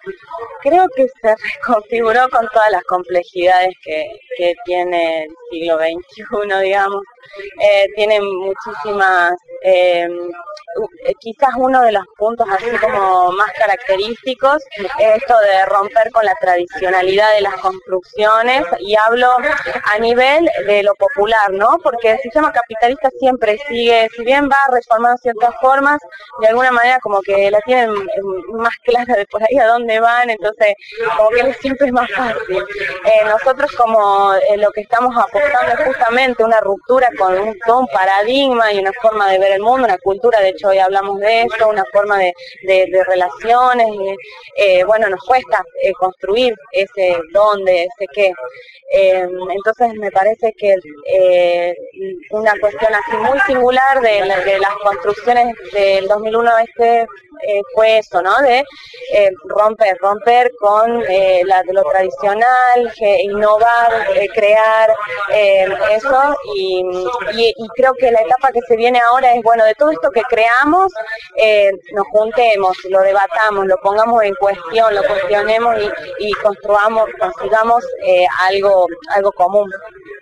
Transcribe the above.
Creo que se reconfiguró con todas las complejidades que tiene el siglo XXI, digamos. Tiene muchísimas, quizás uno de los puntos así como más característicos es esto de romper con la tradicionalidad de las construcciones, y hablo a nivel de lo popular, ¿no? Porque el sistema capitalista siempre sigue, si bien va reformando ciertas formas, de alguna manera como que la tienen más clara de por ahí a dónde van, entonces como que siempre es más fácil. Nosotros como lo que estamos apostando es justamente una ruptura con todo un paradigma y una forma de ver el mundo, una cultura, de hecho hoy hablamos de eso, una forma de relaciones, y, bueno, nos cuesta construir ese dónde, ese qué. Entonces me parece que una cuestión así muy singular de las construcciones del 2001 fue eso, ¿no? De romper con lo tradicional, innovar, crear eso, y creo que la etapa que se viene ahora es, bueno, de todo esto que creamos, nos juntemos, lo debatamos, lo pongamos en cuestión, lo cuestionemos y consigamos algo común.